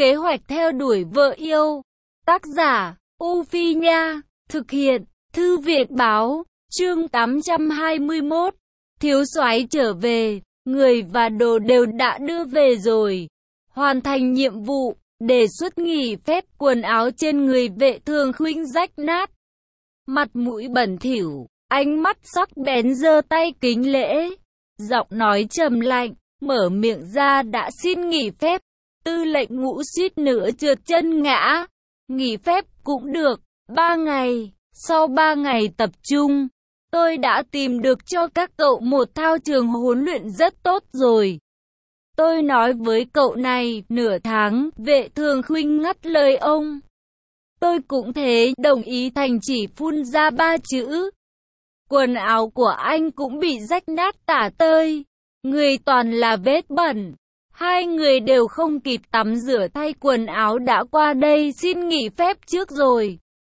Kế hoạch theo đuổi vợ yêu. Tác giả, U Phi Nha. Thực hiện, Thư viện Báo. Chương 821. Thiếu soái trở về. Người và đồ đều đã đưa về rồi. Hoàn thành nhiệm vụ. Đề xuất nghỉ phép. Quần áo trên người Vệ Thường Khuynh rách nát. Mặt mũi bẩn thỉu. Ánh mắt sắc bén, giơ tay kính lễ. Giọng nói trầm lạnh. Mở miệng ra đã xin nghỉ phép. Tư lệnh Ngũ suýt nữa trượt chân ngã. Nghỉ phép cũng được, 3 ngày. Sau 3 ngày tập trung, tôi đã tìm được cho các cậu một thao trường huấn luyện rất tốt rồi. Tôi nói với cậu này, nửa tháng. Vệ Thường Khuynh ngắt lời ông. Tôi cũng thế, đồng ý. Thành chỉ phun ra 3 chữ. Quần áo của anh cũng bị rách nát tả tơi. Người toàn là vết bẩn. Hai người đều không kịp tắm rửa thay quần áo đã qua đây xin nghỉ phép trước rồi.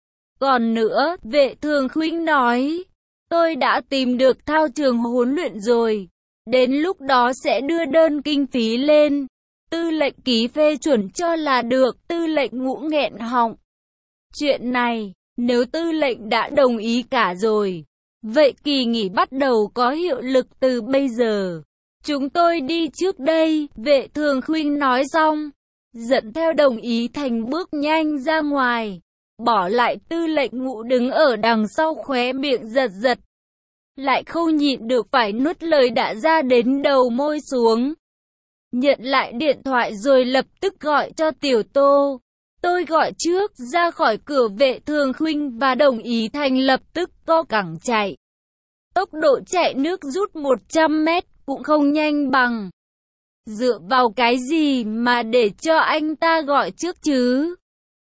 Còn nữa, Vệ Thường Khuynh nói, tôi đã tìm được thao trường huấn luyện rồi. Đến lúc đó sẽ đưa đơn kinh phí lên. Tư lệnh ký phê chuẩn cho là được. Tư lệnh Ngũ nghẹn họng. Chuyện này, nếu tư lệnh đã đồng ý cả rồi, vậy kỳ nghỉ bắt đầu có hiệu lực từ bây giờ. Chúng tôi đi trước đây. Vệ Thường Khuynh nói xong, dẫn theo đồng ý Thành bước nhanh ra ngoài, bỏ lại Tư lệnh Ngũ đứng ở đằng sau, khóe miệng giật giật, lại không nhịn được phải nuốt lời đã ra đến đầu môi xuống. Nhận lại điện thoại rồi lập tức gọi cho Tiểu Tô. Tôi gọi trước. Ra khỏi cửa, Vệ Thường Khuynh và đồng ý Thành lập tức co cẳng chạy. Tốc độ chạy nước rút 100 mét cũng không nhanh bằng. Dựa vào cái gì mà để cho anh ta gọi trước chứ?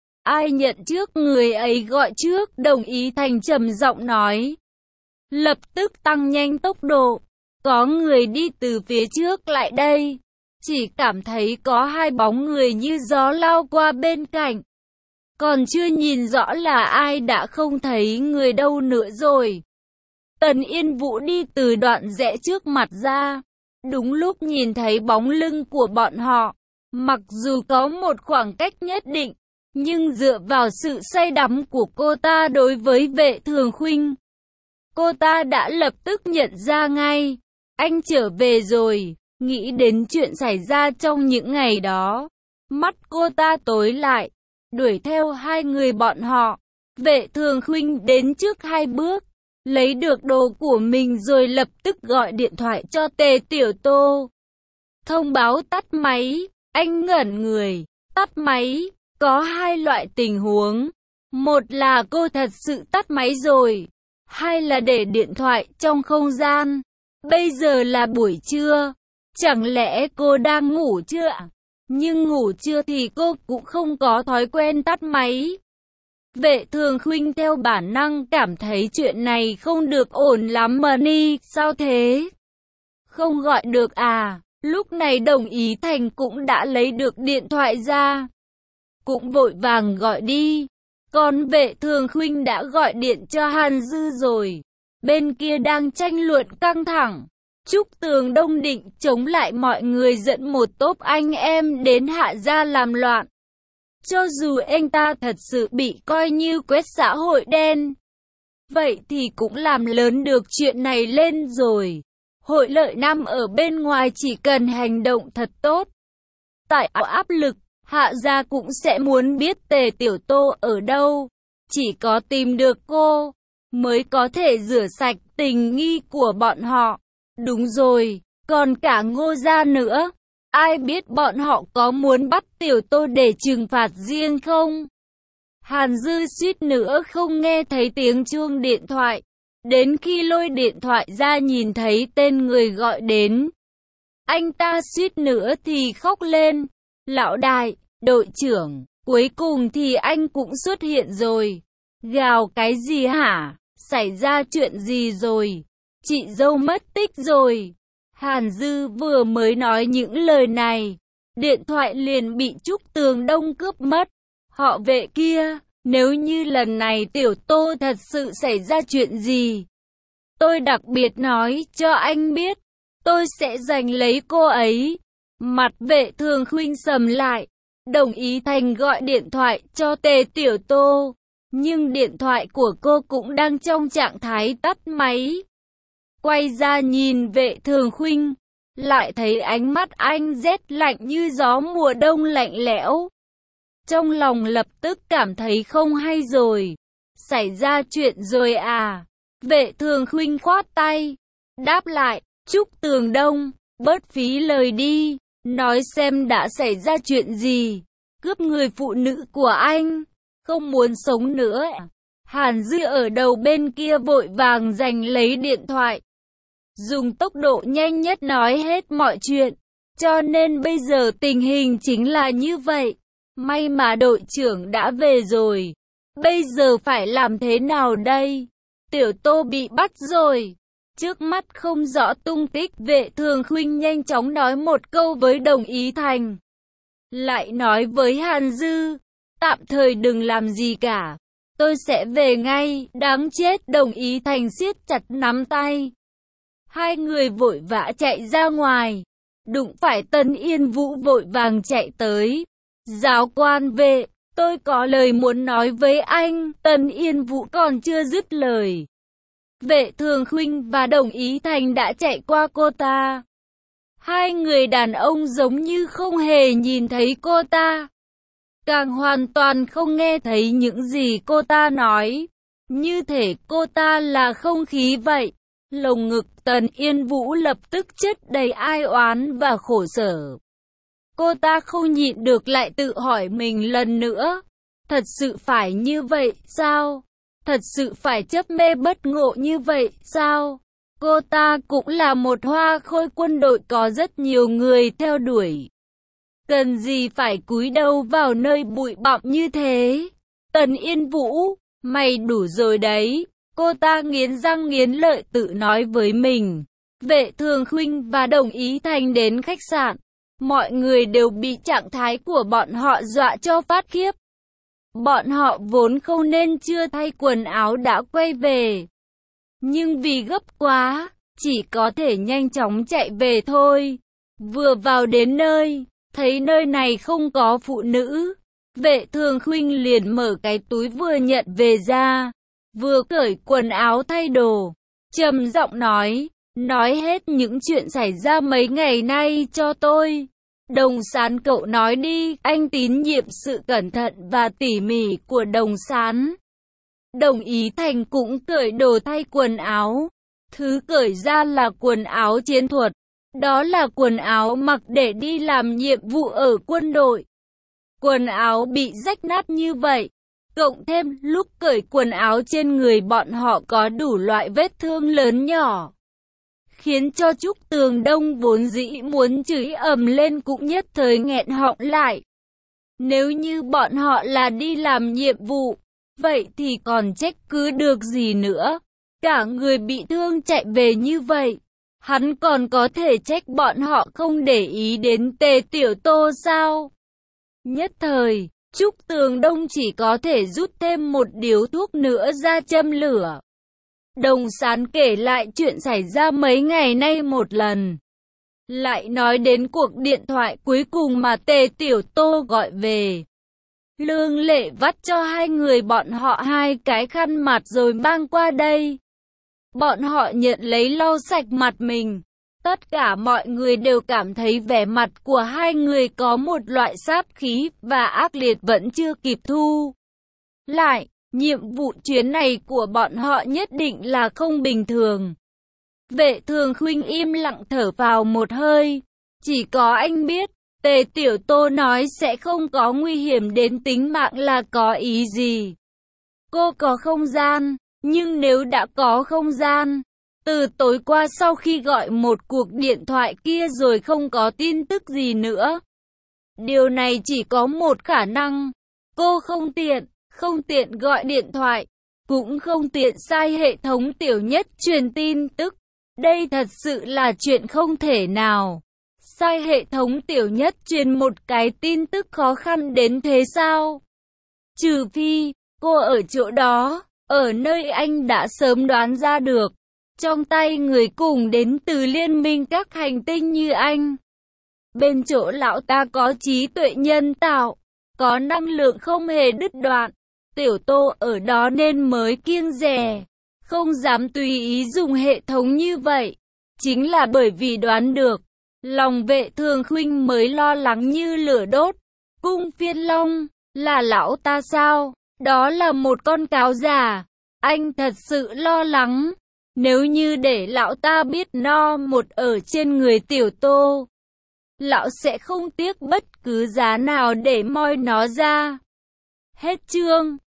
Ai nhận trước người ấy gọi trước. Đồng ý Thành trầm giọng nói. Lập tức tăng nhanh tốc độ. Có người đi từ phía trước lại đây. Chỉ cảm thấy có hai bóng người như gió lao qua bên cạnh. Còn chưa nhìn rõ là ai đã không thấy người đâu nữa rồi. Tần Yên Vũ đi từ đoạn rẽ trước mặt ra. Đúng lúc nhìn thấy bóng lưng của bọn họ. Mặc dù có một khoảng cách nhất định, nhưng dựa vào sự say đắm của cô ta đối với Vệ Thường Khuynh, cô ta đã lập tức nhận ra ngay. Anh trở về rồi. Nghĩ đến chuyện xảy ra trong những ngày đó, mắt cô ta tối lại. Đuổi theo hai người bọn họ. Vệ Thường Khuynh đến trước 2 bước, lấy được đồ của mình rồi lập tức gọi điện thoại cho Tề Tiểu Tô. Thông báo tắt máy. Anh ngẩn người. Tắt máy. Có 2 loại tình huống. Một là cô thật sự tắt máy rồi. 2 là để điện thoại trong không gian. Bây giờ là buổi trưa. Chẳng lẽ cô đang ngủ chưa ạ? Nhưng ngủ trưa thì cô cũng không có thói quen tắt máy. Vệ Thường Khuynh theo bản năng cảm thấy chuyện này không được ổn lắm. Money, sao thế? Không gọi được à? Lúc này đồng ý Thành cũng đã lấy được điện thoại ra. Cũng vội vàng gọi đi. Còn Vệ Thường Khuynh đã gọi điện cho Hàn Dư rồi. Bên kia đang tranh luận căng thẳng. Trúc Tường Đông định chống lại mọi người, dẫn một tốp anh em đến Hạ gia làm loạn. Cho dù anh ta thật sự bị coi như quét xã hội đen, vậy thì cũng làm lớn được chuyện này lên rồi. Hội Lợi Nam ở bên ngoài chỉ cần hành động thật tốt, tại áp lực, Hạ gia cũng sẽ muốn biết Tề Tiểu Tô ở đâu. Chỉ có tìm được cô, mới có thể rửa sạch tình nghi của bọn họ. Đúng rồi, còn cả Ngô gia nữa. Ai biết bọn họ có muốn bắt Tiểu Tô để trừng phạt riêng không? Hàn Dư suýt nữa không nghe thấy tiếng chuông điện thoại. Đến khi lôi điện thoại ra nhìn thấy tên người gọi đến, anh ta suýt nữa thì khóc lên. Lão đại, đội trưởng, cuối cùng thì anh cũng xuất hiện rồi. Gào cái gì hả? Xảy ra chuyện gì rồi? Chị dâu mất tích rồi. Hàn Dư vừa mới nói những lời này, điện thoại liền bị Trúc Tường Đông cướp mất. Họ Vệ kia, nếu như lần này Tiểu Tô thật sự xảy ra chuyện gì, tôi đặc biệt nói cho anh biết, tôi sẽ giành lấy cô ấy. Mặt Vệ Thường Khuynh sầm lại, Đồng Ý Thành gọi điện thoại cho Tề Tiểu Tô, nhưng điện thoại của cô cũng đang trong trạng thái tắt máy. Quay ra nhìn Vệ Thường Khuynh, lại thấy ánh mắt anh rét lạnh như gió mùa đông lạnh lẽo. Trong lòng lập tức cảm thấy không hay rồi. Xảy ra chuyện rồi à? Vệ Thường Khuynh khoát tay, đáp lại, Trúc Tường Đông, bớt phí lời đi, nói xem đã xảy ra chuyện gì. Cướp người phụ nữ của anh, không muốn sống nữa. Hàn Dư ở đầu bên kia vội vàng giành lấy điện thoại, dùng tốc độ nhanh nhất nói hết mọi chuyện. Cho nên bây giờ tình hình chính là như vậy. May mà đội trưởng đã về rồi. Bây giờ phải làm thế nào đây? Tiểu Tô bị bắt rồi. Trước mắt không rõ tung tích. Vệ Thường Khuynh nhanh chóng nói một câu với Đồng Ý Thành. Lại nói với Hàn Dư, tạm thời đừng làm gì cả, tôi sẽ về ngay. Đáng chết. Đồng Ý Thành siết chặt nắm tay. Hai người vội vã chạy ra ngoài, đụng phải Tân Yên Vũ vội vàng chạy tới. Giáo quan Vệ, tôi có lời muốn nói với anh. Tân Yên Vũ còn chưa dứt lời, Vệ Thường Khuynh và Đồng Ý Thành đã chạy qua cô ta. Hai người đàn ông giống như không hề nhìn thấy cô ta, càng hoàn toàn không nghe thấy những gì cô ta nói, như thể cô ta là không khí vậy. Lồng ngực Tần Yên Vũ lập tức chất đầy ai oán và khổ sở. Cô ta không nhịn được lại tự hỏi mình lần nữa. Thật sự phải như vậy sao? Thật sự phải chấp mê bất ngộ như vậy sao? Cô ta cũng là một hoa khôi quân đội có rất nhiều người theo đuổi. Cần gì phải cúi đầu vào nơi bụi bặm như thế? Tần Yên Vũ, mày đủ rồi đấy. Cô ta nghiến răng nghiến lợi tự nói với mình. Vệ Thường Khuynh và Đồng Ý Thành đến khách sạn. Mọi người đều bị trạng thái của bọn họ dọa cho phát khiếp. Bọn họ vốn không nên chưa thay quần áo đã quay về, nhưng vì gấp quá, chỉ có thể nhanh chóng chạy về thôi. Vừa vào đến nơi, thấy nơi này không có phụ nữ. Vệ Thường Khuynh liền mở cái túi vừa nhận về ra, vừa cởi quần áo thay đồ, trầm giọng nói hết những chuyện xảy ra mấy ngày nay cho tôi. Đồng Sán, cậu nói đi. Anh tín nhiệm sự cẩn thận và tỉ mỉ của Đồng Sán. Đồng Ý Thành cũng cởi đồ thay quần áo. Thứ cởi ra là quần áo chiến thuật. Đó là quần áo mặc để đi làm nhiệm vụ ở quân đội. Quần áo bị rách nát như vậy, cộng thêm lúc cởi quần áo trên người bọn họ có đủ loại vết thương lớn nhỏ, khiến cho Trúc Tường Đông vốn dĩ muốn chửi ầm lên cũng nhất thời nghẹn họng lại. Nếu như bọn họ là đi làm nhiệm vụ, vậy thì còn trách cứ được gì nữa. Cả người bị thương chạy về như vậy, hắn còn có thể trách bọn họ không để ý đến Tề Tiểu Tô sao? Nhất thời, Trúc Tường Đông chỉ có thể rút thêm một điếu thuốc nữa ra châm lửa. Đồng Sán kể lại chuyện xảy ra mấy ngày nay một lần. Lại nói đến cuộc điện thoại cuối cùng mà Tề Tiểu Tô gọi về. Lương Lệ vắt cho hai người bọn họ hai cái khăn mặt rồi mang qua đây. Bọn họ nhận lấy lau sạch mặt mình. Tất cả mọi người đều cảm thấy vẻ mặt của hai người có một loại sát khí và ác liệt vẫn chưa kịp thu lại. Nhiệm vụ chuyến này của bọn họ nhất định là không bình thường. Vệ Thường Khuynh im lặng thở vào một hơi. Chỉ có anh biết, Tề Tiểu Tô nói sẽ không có nguy hiểm đến tính mạng là có ý gì. Cô có không gian, nhưng nếu đã có không gian, từ tối qua sau khi gọi một cuộc điện thoại kia rồi không có tin tức gì nữa. Điều này chỉ có một khả năng. Cô không tiện gọi điện thoại, cũng không tiện sai hệ thống Tiểu Nhất truyền tin tức. Đây thật sự là chuyện không thể nào. Sai hệ thống Tiểu Nhất truyền một cái tin tức khó khăn đến thế sao? Trừ phi, cô ở chỗ đó, ở nơi anh đã sớm đoán ra được. Trong tay người cùng đến từ liên minh các hành tinh như anh. Bên chỗ lão ta có trí tuệ nhân tạo, có năng lượng không hề đứt đoạn. Tiểu Tô ở đó nên mới kiêng dè, không dám tùy ý dùng hệ thống như vậy. Chính là bởi vì đoán được, lòng Vệ Thường Khuynh mới lo lắng như lửa đốt. Cung Phiên Long, là lão ta sao? Đó là một con cáo già. Anh thật sự lo lắng. Nếu như để lão ta biết no một ở trên người Tiểu Tô, lão sẽ không tiếc bất cứ giá nào để moi nó ra. Hết chương.